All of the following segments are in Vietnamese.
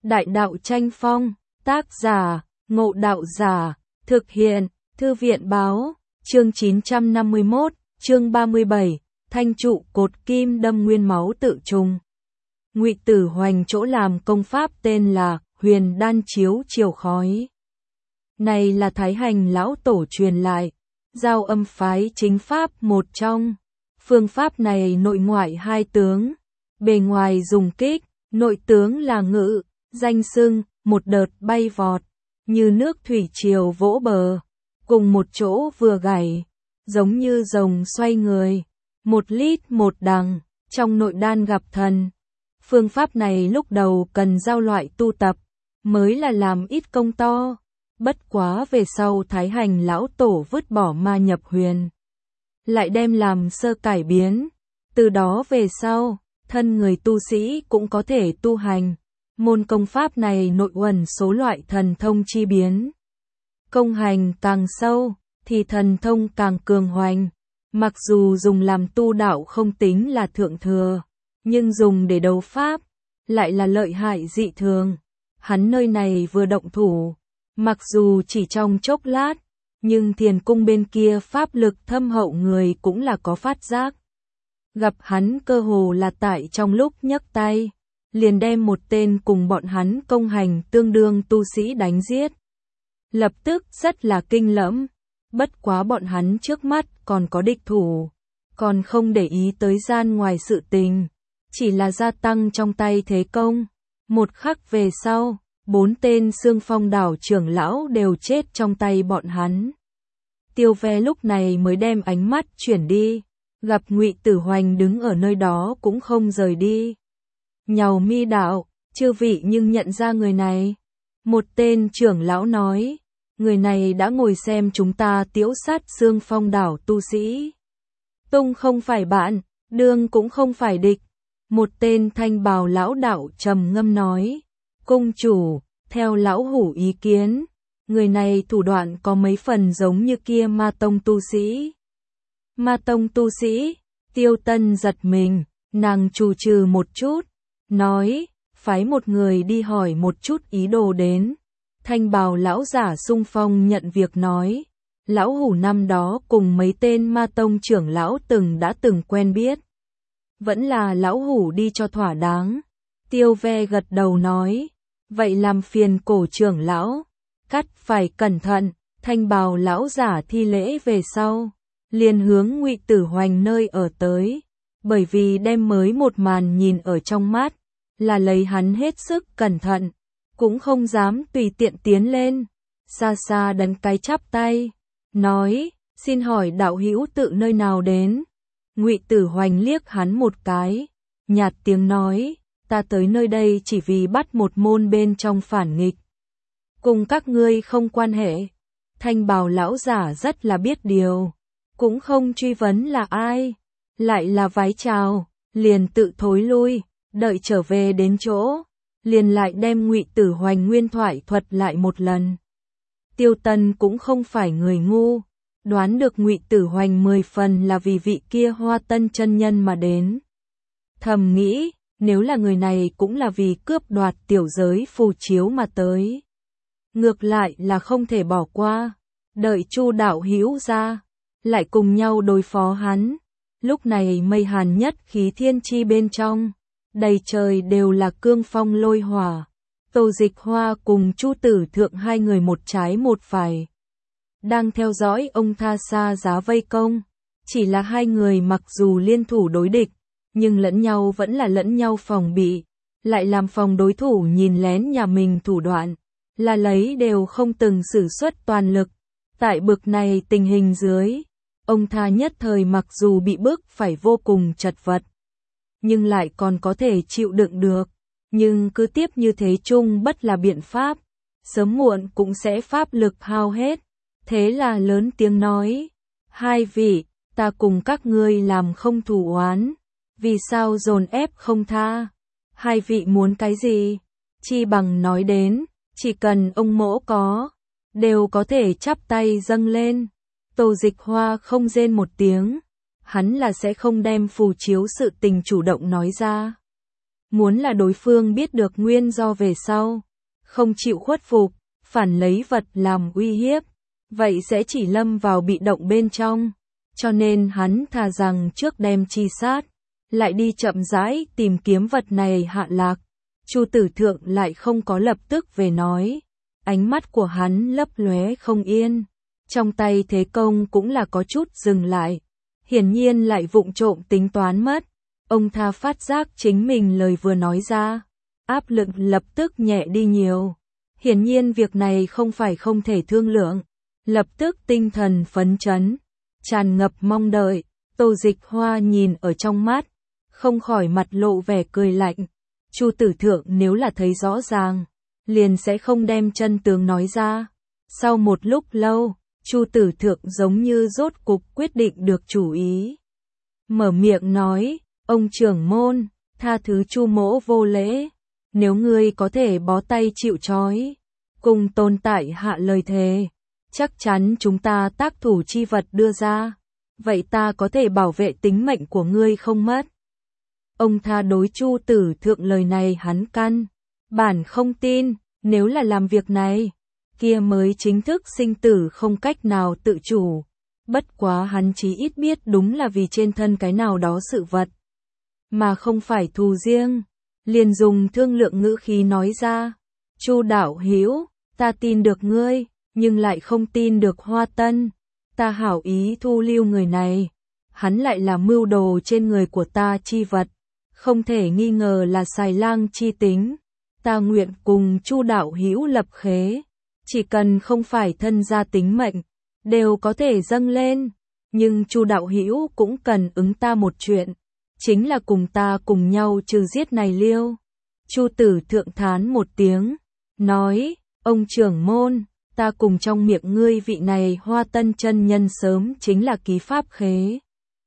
Đại đạo tranh phong, tác giả, Ngộ Đạo Giả, thực hiện, Thư viện báo, chương 951, chương 37, thanh trụ cột kim đâm nguyên máu tự trùng. Ngụy Tử Hoành chỗ làm công pháp tên là Huyền Đan Chiếu Chiều Khói. Này là Thái Hành lão tổ truyền lại, giao âm phái chính pháp một trong. Phương pháp này nội ngoại hai tướng, bề ngoài dùng kích, nội tướng là ngự, danh xưng, một đợt bay vọt, như nước thủy triều vỗ bờ, cùng một chỗ vừa gảy, giống như rồng xoay người, một lít một đằng, trong nội đan gặp thần. Phương pháp này lúc đầu cần giao loại tu tập, mới là làm ít công to, bất quá về sau Thái Hành lão tổ vứt bỏ ma nhập huyền, lại đem làm sơ cải biến, từ đó về sau, thân người tu sĩ cũng có thể tu hành. Môn công pháp này nội uẩn số loại thần thông chi biến. Công hành càng sâu, thì thần thông càng cường hoành. Mặc dù dùng làm tu đạo không tính là thượng thừa, nhưng dùng để đấu pháp, lại là lợi hại dị thường. Hắn nơi này vừa động thủ, mặc dù chỉ trong chốc lát, nhưng thiền cung bên kia pháp lực thâm hậu người cũng là có phát giác. Gặp hắn cơ hồ là tại trong lúc nhấc tay, liền đem một tên cùng bọn hắn công hành tương đương tu sĩ đánh giết. Lập tức rất là kinh lẫm, bất quá bọn hắn trước mắt còn có địch thủ, còn không để ý tới gian ngoài sự tình, chỉ là gia tăng trong tay thế công. Một khắc về sau, 4 tên Xương Phong đảo trưởng lão đều chết trong tay bọn hắn. Tiêu Ve lúc này mới đem ánh mắt chuyển đi, gặp Ngụy Tử Hoành đứng ở nơi đó cũng không rời đi. Nhàu mi đạo, chư vị nhưng nhận ra người này. Một tên trưởng lão nói, người này đã ngồi xem chúng ta tiễu sát Xương Phong đảo tu sĩ. Tung không phải bạn, đương cũng không phải địch. Một tên thanh bào lão đạo trầm ngâm nói, cung chủ, theo lão hủ ý kiến, người này thủ đoạn có mấy phần giống như kia ma tông tu sĩ. Ma tông tu sĩ, Tiêu Tân giật mình, nàng trù trừ một chút, nói, phái một người đi hỏi một chút ý đồ đến. Thanh bào lão giả xung phong nhận việc nói, lão hủ năm đó cùng mấy tên ma tông trưởng lão từng quen biết. Vẫn là lão hủ đi cho thỏa đáng. Tiêu Ve gật đầu nói, vậy làm phiền cổ trưởng lão, cắt phải cẩn thận. Thanh bào lão giả thi lễ về sau, liền hướng Ngụy Tử Hoành nơi ở tới, bởi vì đem mới một màn nhìn ở trong mắt, là lấy hắn hết sức cẩn thận, cũng không dám tùy tiện tiến lên, xa xa đấn cái chắp tay, nói, xin hỏi đạo hữu tự nơi nào đến. Ngụy Tử Hoành liếc hắn một cái, nhạt tiếng nói, ta tới nơi đây chỉ vì bắt một môn bên trong phản nghịch, cùng các ngươi không quan hệ. Thanh bào lão giả rất là biết điều, cũng không truy vấn là ai, lại là vái chào, liền tự thối lui, đợi trở về đến chỗ, liền lại đem Ngụy Tử Hoành nguyên thoại thuật lại một lần. Tiêu Tân cũng không phải người ngu, đoán được Ngụy Tử Hoành 10 phần là vì vị kia Hoa Tân chân nhân mà đến. Thầm nghĩ, nếu là người này cũng là vì cướp đoạt tiểu giới phù chiếu mà tới, ngược lại là không thể bỏ qua, đợi Chu đạo hữu ra, lại cùng nhau đối phó hắn. Lúc này mây hàn nhất khí thiên chi bên trong, đầy trời đều là cương phong lôi hỏa. Tô Dịch Hoa cùng Chu Tử Thượng hai người một trái một phải, đang theo dõi ông tha xa giá vây công. Chỉ là hai người mặc dù liên thủ đối địch, nhưng lẫn nhau vẫn là lẫn nhau phòng bị, lại làm phòng đối thủ nhìn lén nhà mình thủ đoạn, là lấy đều không từng sử xuất toàn lực. Tại bực này tình hình dưới, ông tha nhất thời mặc dù bị bức phải vô cùng chật vật, nhưng lại còn có thể chịu đựng được. Nhưng cứ tiếp như thế chung bất là biện pháp, sớm muộn cũng sẽ pháp lực hao hết. Thế là lớn tiếng nói, hai vị, ta cùng các ngươi làm không thù oán, vì sao dồn ép không tha? Hai vị muốn cái gì? Chi bằng nói đến, chỉ cần ông mỗ có, đều có thể chắp tay dâng lên. Tô Dịch Hoa không rên một tiếng, hắn là sẽ không đem phù chiếu sự tình chủ động nói ra. muốn là đối phương biết được nguyên do về sau, không chịu khuất phục, phản lấy vật làm uy hiếp, vậy sẽ chỉ lâm vào bị động bên trong, cho nên hắn thà rằng trước đem chi sát, lại đi chậm rãi tìm kiếm vật này hạ lạc. Chu Tử Thượng lại không có lập tức về nói, ánh mắt của hắn lấp lóe không yên, trong tay thế công cũng là có chút dừng lại, hiển nhiên lại vụng trộm tính toán mất. Ông ta phát giác chính mình lời vừa nói ra, áp lực lập tức nhẹ đi nhiều. Hiển nhiên việc này không phải không thể thương lượng, lập tức tinh thần phấn chấn, tràn ngập mong đợi. Tô Dịch Hoa nhìn ở trong mắt, không khỏi mặt lộ vẻ cười lạnh. Chu Tử Thượng nếu là thấy rõ ràng, liền sẽ không đem chân tướng nói ra. Sau một lúc lâu, Chu Tử Thượng giống như rốt cục quyết định được chủ ý. Mở miệng nói, ông trưởng môn, tha thứ Chu mỗ vô lễ, nếu ngươi có thể bó tay chịu trói, cùng tồn tại hạ lời thề, chắc chắn chúng ta tác thủ chi vật đưa ra, vậy ta có thể bảo vệ tính mệnh của ngươi không mất. Ông tha đối Chu Tử Thượng lời này hắn căn bản không tin, nếu là làm việc này, kia mới chính thức sinh tử không cách nào tự chủ. Bất quá hắn chí ít biết đúng là vì trên thân cái nào đó sự vật, mà không phải thù riêng, liền dùng thương lượng ngữ khí nói ra, Chu đạo hữu, ta tin được ngươi, nhưng lại không tin được Hoa Tân, ta hảo ý thu lưu người này, hắn lại là mưu đồ trên người của ta chi vật, không thể nghi ngờ là xài lang chi tính, ta nguyện cùng Chu đạo hữu lập khế, chỉ cần không phải thân gia tính mệnh, đều có thể dâng lên, nhưng Chu đạo hữu cũng cần ứng ta một chuyện, chính là cùng ta cùng nhau trừ giết này liêu. Chu Tử Thượng thán một tiếng, nói, ông trưởng môn, ta cùng trong miệng ngươi vị này Hoa Tân chân nhân sớm chính là ký pháp khế.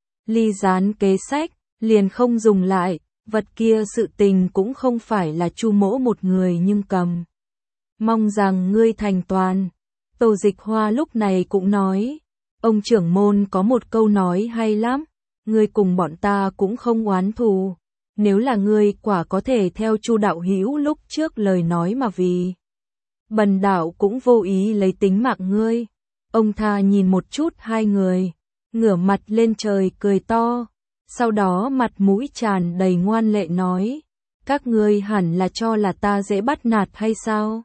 Ly gián kế sách, liền không dùng lại, vật kia sự tình cũng không phải là Chu mỗ một người nhưng cầm. Mong rằng ngươi thành toàn. Tô Dịch Hoa lúc này cũng nói, ông trưởng môn có một câu nói hay lắm, ngươi cùng bọn ta cũng không oán thù, nếu là ngươi quả có thể theo Chu đạo hữu lúc trước lời nói mà vì bần đạo cũng vô ý lấy tính mạng ngươi. Ông tha nhìn một chút hai người, ngửa mặt lên trời cười to, sau đó mặt mũi tràn đầy ngoan lệ nói, các ngươi hẳn là cho là ta dễ bắt nạt hay sao?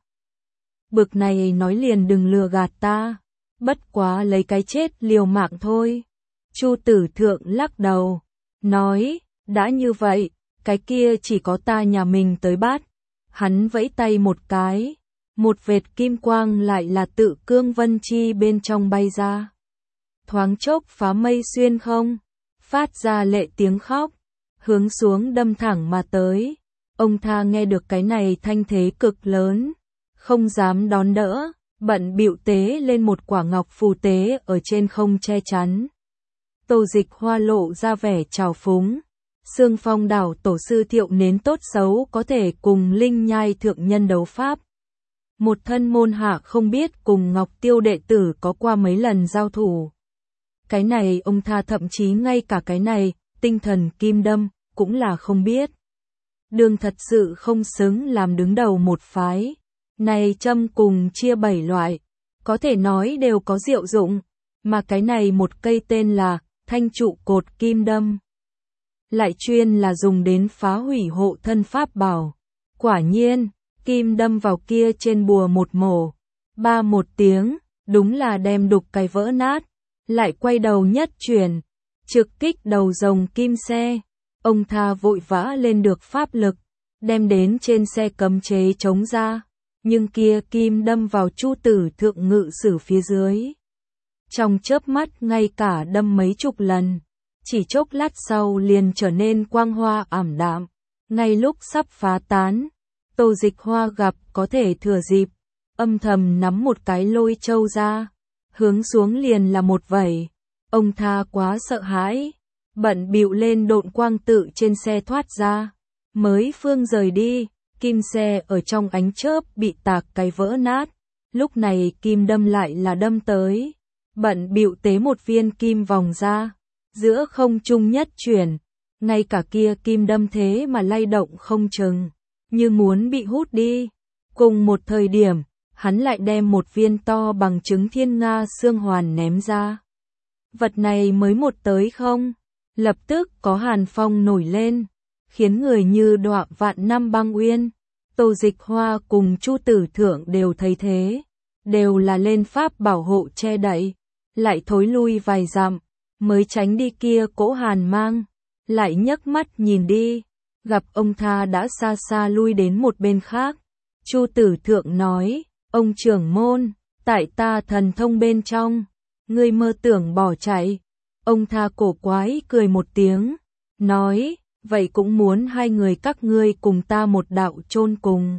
Bực này nói liền đừng lừa gạt ta, bất quá lấy cái chết liều mạng thôi. Chu Tử Thượng lắc đầu, nói, đã như vậy, cái kia chỉ có ta nhà mình tới bắt. Hắn vẫy tay một cái, một vệt kim quang lại là tự cương vân chi bên trong bay ra. Thoáng chốc phá mây xuyên không, phát ra lệ tiếng khóc, hướng xuống đâm thẳng mà tới. Ông tha nghe được cái này thanh thế cực lớn, không dám đón đỡ, bận bịu tế lên một quả ngọc phù tế ở trên không che chắn. Tô Dịch Hoa lộ ra vẻ trào phúng, Sương Phong đảo tổ sư Thiệu Nến tốt xấu có thể cùng Linh Nhai thượng nhân đấu pháp. Một thân môn hạ không biết cùng Ngọc Tiêu đệ tử có qua mấy lần giao thủ. Cái này ông tha thậm chí ngay cả cái này, tinh thần kim đâm, cũng là không biết. Đường thật sự không xứng làm đứng đầu một phái. Này châm cùng chia 7 loại, có thể nói đều có diệu dụng, mà cái này một cây tên là thanh trụ cột kim đâm. Lại chuyên là dùng đến phá hủy hộ thân pháp bảo. Quả nhiên, kim đâm vào kia trên bùa một mổ, ba một tiếng, đúng là đem đục cái vỡ nát, lại quay đầu nhất chuyển, trực kích đầu rồng kim xe. Ông tha vội vã lên được pháp lực, đem đến trên xe cấm chế chống ra, nhưng kia kim đâm vào Chu Tử Thượng ngự sử phía dưới. Trong chớp mắt ngay cả đâm mấy chục lần, chỉ chốc lát sau liền trở nên quang hoa ảm đạm, ngay lúc sắp phá tán. Tô Dịch Hoa gặp có thể thừa dịp, âm thầm nắm một cái lôi châu ra, hướng xuống liền là một vẩy. Ông tha quá sợ hãi, bận bịu lên độn quang tự trên xe thoát ra, mới phương rời đi, kim xe ở trong ánh chớp bị tạc cái vỡ nát, lúc này kim đâm lại là đâm tới, bận bịu tế một viên kim vòng ra, giữa không trung nhất chuyển, ngay cả kia kim đâm thế mà lay động không chừng, như muốn bị hút đi. Cùng một thời điểm, hắn lại đem một viên to bằng trứng thiên nga xương hoàn ném ra. Vật này mới một tới không? Lập tức có hàn phong nổi lên, khiến người như đọa vạn năm băng uyên. Tô Dịch Hoa cùng Chu Tử Thượng đều thấy thế, đều là lên pháp bảo hộ che đậy, lại thối lui vài dặm, mới tránh đi kia cỗ hàn mang, lại nhấc mắt nhìn đi, gặp ông ta đã xa xa lui đến một bên khác. Chu Tử Thượng nói, ông trưởng môn, tại ta thần thông bên trong, ngươi mơ tưởng bỏ chạy. Ông ta cổ quái cười một tiếng, nói, vậy cũng muốn hai người các ngươi cùng ta một đạo chôn cùng.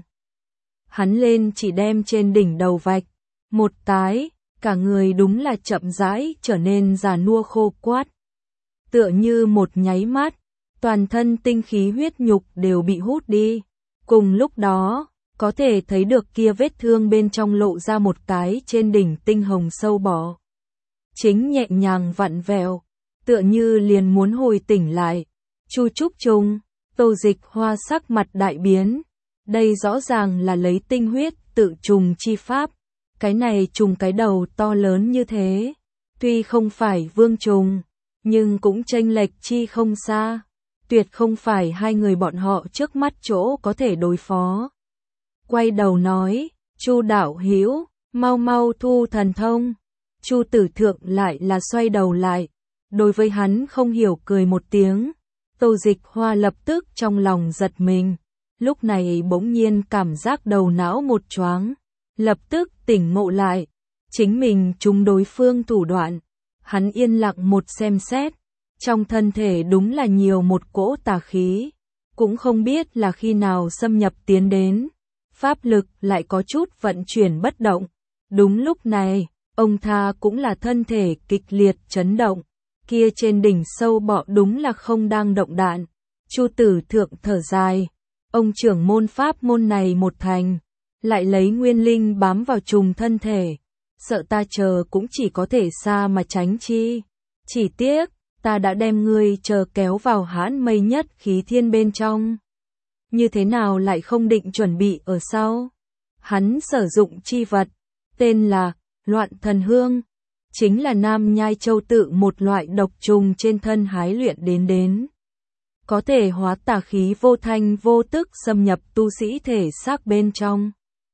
Hắn lên chỉ đem trên đỉnh đầu vạch một cái, cả người đúng là chậm rãi trở nên già nua khô quắt. Tựa như một nháy mắt, toàn thân tinh khí huyết nhục đều bị hút đi. Cùng lúc đó, có thể thấy được kia vết thương bên trong lộ ra một cái trên đỉnh tinh hồng sâu bọ. Chính nhẹ nhàng vặn vẹo, tựa như liền muốn hồi tỉnh lại. Chu Trúc Trùng, Tô Dịch Hoa sắc mặt đại biến. Đây rõ ràng là lấy tinh huyết tự trùng chi pháp. Cái này trùng cái đầu to lớn như thế, tuy không phải vương trùng, nhưng cũng chênh lệch chi không xa. Tuyệt không phải hai người bọn họ trước mắt chỗ có thể đối phó. Quay đầu nói, Chu đạo hữu, mau mau thu thần thông. Chu Tử Thượng lại là xoay đầu lại, đối với hắn không hiểu cười một tiếng. Tô Dịch Hoa lập tức trong lòng giật mình, lúc này bỗng nhiên cảm giác đầu não một choáng, lập tức tỉnh ngộ lại, chính mình trúng đối phương thủ đoạn. Hắn yên lặng một xem xét, trong thân thể đúng là nhiều một cỗ tà khí, cũng không biết là khi nào xâm nhập tiến đến, pháp lực lại có chút vận chuyển bất động. Đúng lúc này, ông ta cũng là thân thể kịch liệt chấn động, kia trên đỉnh sâu bọ đúng là không đang động đạn. Chu Tử Thượng thở dài, ông trưởng môn pháp môn này một thành, lại lấy nguyên linh bám vào trùng thân thể, sợ ta chờ cũng chỉ có thể xa mà tránh chi. Chỉ tiếc, ta đã đem ngươi chờ kéo vào hãn mây nhất khí thiên bên trong. Như thế nào lại không định chuẩn bị ở sau? Hắn sử dụng chi vật, tên là Loạn Thần Hương, chính là Nam Nhai Châu tự một loại độc trùng trên thân hái luyện đến. Có thể hóa tà khí vô thanh vô tức xâm nhập tu sĩ thể xác bên trong.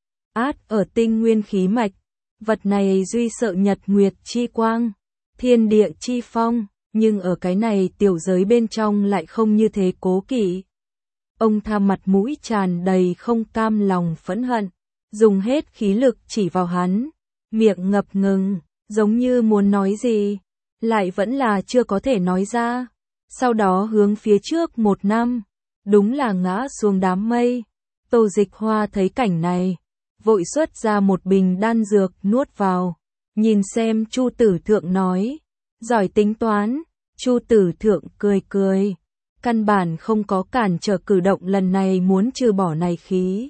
Át ở tinh nguyên khí mạch, vật này duy sợ nhật nguyệt chi quang, thiên địa chi phong, nhưng ở cái này tiểu giới bên trong lại không như thế cố kỵ. Ông ta mặt mũi tràn đầy không cam lòng phẫn hận, dùng hết khí lực chỉ vào hắn, miệng ngập ngừng, giống như muốn nói gì, lại vẫn là chưa có thể nói ra. Sau đó hướng phía trước một năm, đúng là ngã xuống đám mây. Tô Dịch Hoa thấy cảnh này, vội xuất ra một bình đan dược nuốt vào, nhìn xem Chu Tử Thượng nói, giỏi tính toán. Chu Tử Thượng cười cười, căn bản không có cản trở cử động lần này muốn trừ bỏ này khí.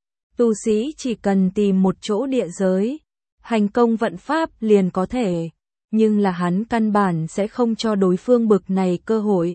Tu sĩ chỉ cần tìm một chỗ địa giới, hành công vận pháp liền có thể, nhưng là hắn căn bản sẽ không cho đối phương bực này cơ hội.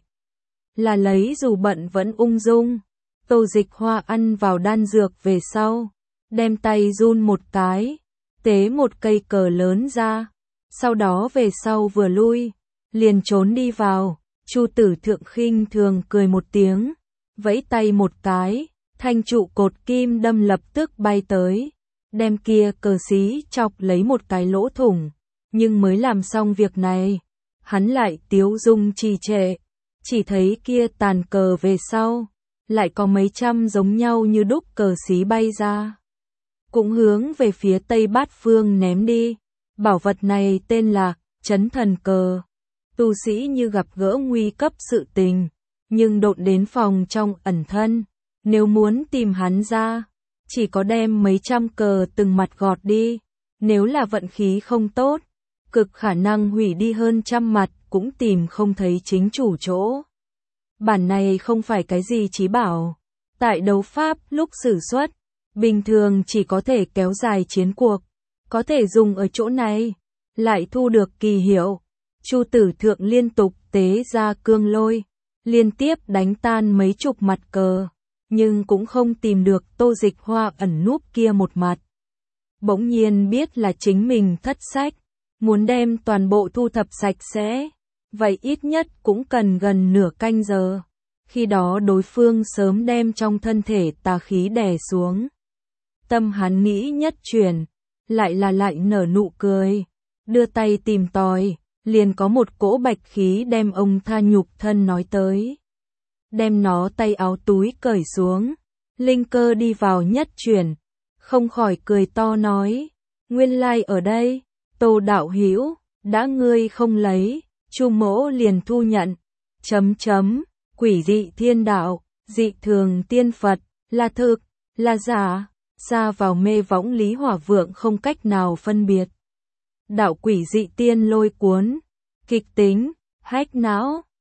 Là lấy dù bận vẫn ung dung. Tô Dịch Hoa ăn vào đan dược về sau, đem tay run một cái, tế một cây cờ lớn ra, sau đó về sau vừa lui, liền trốn đi vào. Chu Tử Thượng khinh thường cười một tiếng, vẫy tay một cái, thanh trụ cột kim đâm lập tức bay tới, đem kia cờ xí chọc lấy một cái lỗ thủng. Nhưng mới làm xong việc này, hắn lại tiếu dung trì trệ, chỉ thấy kia tàn cờ về sau, lại có mấy trăm giống nhau như đúc cờ xí bay ra, cũng hướng về phía Tây Bát Phương ném đi. Bảo vật này tên là Chấn Thần Cờ. Tu sĩ như gặp gỡ nguy cấp sự tình, nhưng độn đến phòng trong ẩn thân, nếu muốn tìm hắn ra, chỉ có đem mấy trăm cờ từng mặt gọt đi, nếu là vận khí không tốt, cực khả năng hủy đi hơn trăm mặt cũng tìm không thấy chính chủ chỗ. Bản này không phải cái gì chí bảo, tại đấu pháp lúc sử xuất, bình thường chỉ có thể kéo dài chiến cuộc, có thể dùng ở chỗ này, lại thu được kỳ hiệu. Chu Tử Thượng liên tục tế ra cương lôi, liên tiếp đánh tan mấy chục mặt cờ, nhưng cũng không tìm được Tô Dịch Hoa ẩn núp kia một mặt. Bỗng nhiên biết là chính mình thất sách, muốn đem toàn bộ thu thập sạch sẽ, vậy ít nhất cũng cần gần nửa canh giờ. Khi đó đối phương sớm đem trong thân thể tà khí đè xuống. Tâm hắn nghĩ nhất chuyển, lại nở nụ cười, đưa tay tìm tòi, liền có một cỗ bạch khí đem ông tha nhục thân nói tới. Đem nó tay áo túi cởi xuống, linh cơ đi vào nhất chuyển, không khỏi cười to nói, nguyên lai ở đây, Tô đạo hữu, đã ngươi không lấy, Chu mỗ liền thu nhận. Quỷ dị thiên đạo, dị thường tiên Phật, là thực, là giả, xa vào mê võng Lý Hỏa Vượng không cách nào phân biệt. Đạo quỷ dị tiên lôi cuốn, kịch tính, hách não.